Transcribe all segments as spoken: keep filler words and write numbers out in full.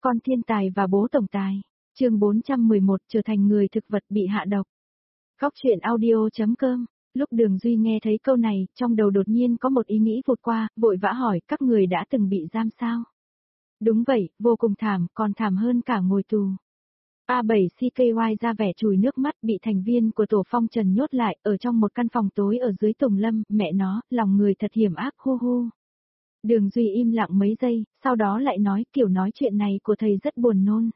Con thiên tài và bố tổng tài. Chương bốn trăm mười một trở thành người thực vật bị hạ độc. Góc truyện audio.com. Lúc Đường Duy nghe thấy câu này, trong đầu đột nhiên có một ý nghĩ vụt qua, vội vã hỏi, các người đã từng bị giam sao? Đúng vậy, vô cùng thảm, còn thảm hơn cả ngồi tù. A bảy C K Y ra vẻ chùi nước mắt, bị thành viên của tổ phong trần nhốt lại, ở trong một căn phòng tối ở dưới Tùng Lâm, mẹ nó, lòng người thật hiểm ác hu hu. Đường Duy im lặng mấy giây, sau đó lại nói, kiểu nói chuyện này của thầy rất buồn nôn.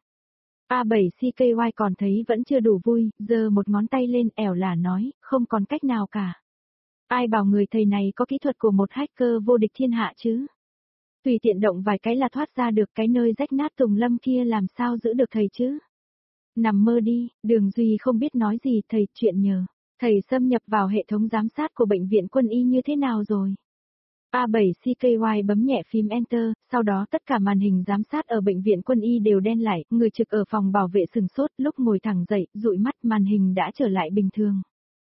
A bảy C K Y còn thấy vẫn chưa đủ vui, giơ một ngón tay lên, ẻo lả nói, không còn cách nào cả. Ai bảo người thầy này có kỹ thuật của một hacker vô địch thiên hạ chứ? Tùy tiện động vài cái là thoát ra được, cái nơi rách nát Tùng Lâm kia làm sao giữ được thầy chứ? Nằm mơ đi, Đường Duy không biết nói gì, thầy, chuyện nhờ. Thầy xâm nhập vào hệ thống giám sát của bệnh viện quân y như thế nào rồi? A bảy C K Y bấm nhẹ phím Enter, sau đó tất cả màn hình giám sát ở bệnh viện quân y đều đen lại, người trực ở phòng bảo vệ sừng sốt, lúc ngồi thẳng dậy, dụi mắt, màn hình đã trở lại bình thường.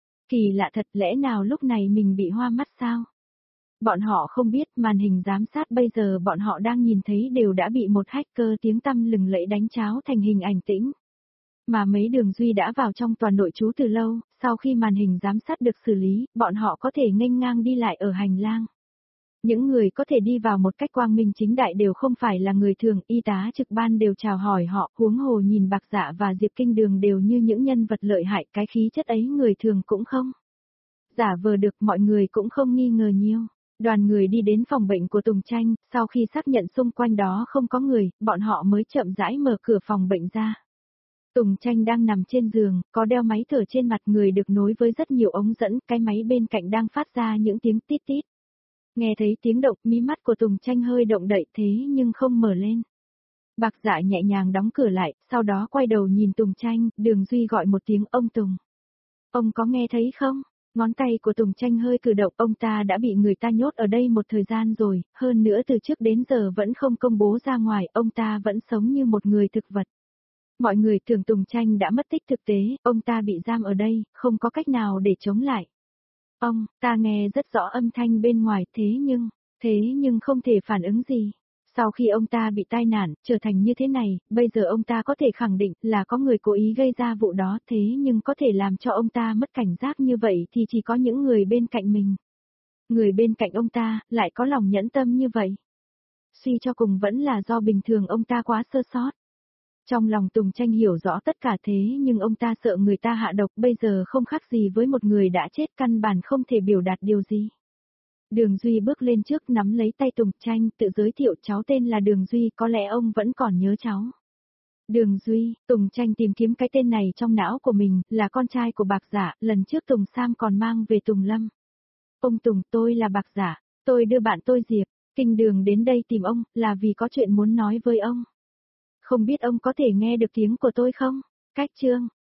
Kỳ lạ thật, lẽ nào lúc này mình bị hoa mắt sao? Bọn họ không biết, màn hình giám sát bây giờ bọn họ đang nhìn thấy đều đã bị một hacker tiếng tăm lừng lẫy đánh cháo thành hình ảnh tĩnh. Mà mấy Đường Duy đã vào trong toàn nội trú từ lâu, sau khi màn hình giám sát được xử lý, bọn họ có thể nghênh ngang đi lại ở hành lang. Những người có thể đi vào một cách quang minh chính đại đều không phải là người thường, y tá trực ban đều chào hỏi họ, huống hồ nhìn Bạc Dạ và Diệp Kinh Đường đều như những nhân vật lợi hại, cái khí chất ấy người thường cũng không. Giả vờ được, mọi người cũng không nghi ngờ nhiều. Đoàn người đi đến phòng bệnh của Tùng Tranh, sau khi xác nhận xung quanh đó không có người, bọn họ mới chậm rãi mở cửa phòng bệnh ra. Tùng Tranh đang nằm trên giường, có đeo máy thở trên mặt, người được nối với rất nhiều ống dẫn, cái máy bên cạnh đang phát ra những tiếng tít tít. Nghe thấy tiếng động, mí mắt của Tùng Tranh hơi động đậy thế nhưng không mở lên. Bạc Dạ nhẹ nhàng đóng cửa lại, sau đó quay đầu nhìn Tùng Tranh, Đường Duy gọi một tiếng, ông Tùng. Ông có nghe thấy không? Ngón tay của Tùng Tranh hơi cử động, ông ta đã bị người ta nhốt ở đây một thời gian rồi, hơn nữa từ trước đến giờ vẫn không công bố ra ngoài, ông ta vẫn sống như một người thực vật. Mọi người tưởng Tùng Tranh đã mất tích, thực tế, ông ta bị giam ở đây, không có cách nào để chống lại. Ông, ta nghe rất rõ âm thanh bên ngoài, thế nhưng, thế nhưng không thể phản ứng gì. Sau khi ông ta bị tai nạn, trở thành như thế này, bây giờ ông ta có thể khẳng định là có người cố ý gây ra vụ đó, thế nhưng có thể làm cho ông ta mất cảnh giác như vậy thì chỉ có những người bên cạnh mình. Người bên cạnh ông ta, lại có lòng nhẫn tâm như vậy. Suy cho cùng vẫn là do bình thường ông ta quá sơ sót. Trong lòng Tùng Tranh hiểu rõ tất cả thế nhưng ông ta sợ người ta hạ độc, bây giờ không khác gì với một người đã chết, căn bản không thể biểu đạt điều gì. Đường Duy bước lên trước nắm lấy tay Tùng Tranh, tự giới thiệu, cháu tên là Đường Duy, có lẽ ông vẫn còn nhớ cháu. Đường Duy, Tùng Tranh tìm kiếm cái tên này trong não của mình, là con trai của Bạc Dạ, lần trước Tùng Sam còn mang về Tùng Lâm. Ông Tùng, tôi là Bạc Dạ, tôi đưa bạn tôi Diệp Kinh Đường đến đây tìm ông, là vì có chuyện muốn nói với ông. Không biết ông có thể nghe được tiếng của tôi không? Cách chương.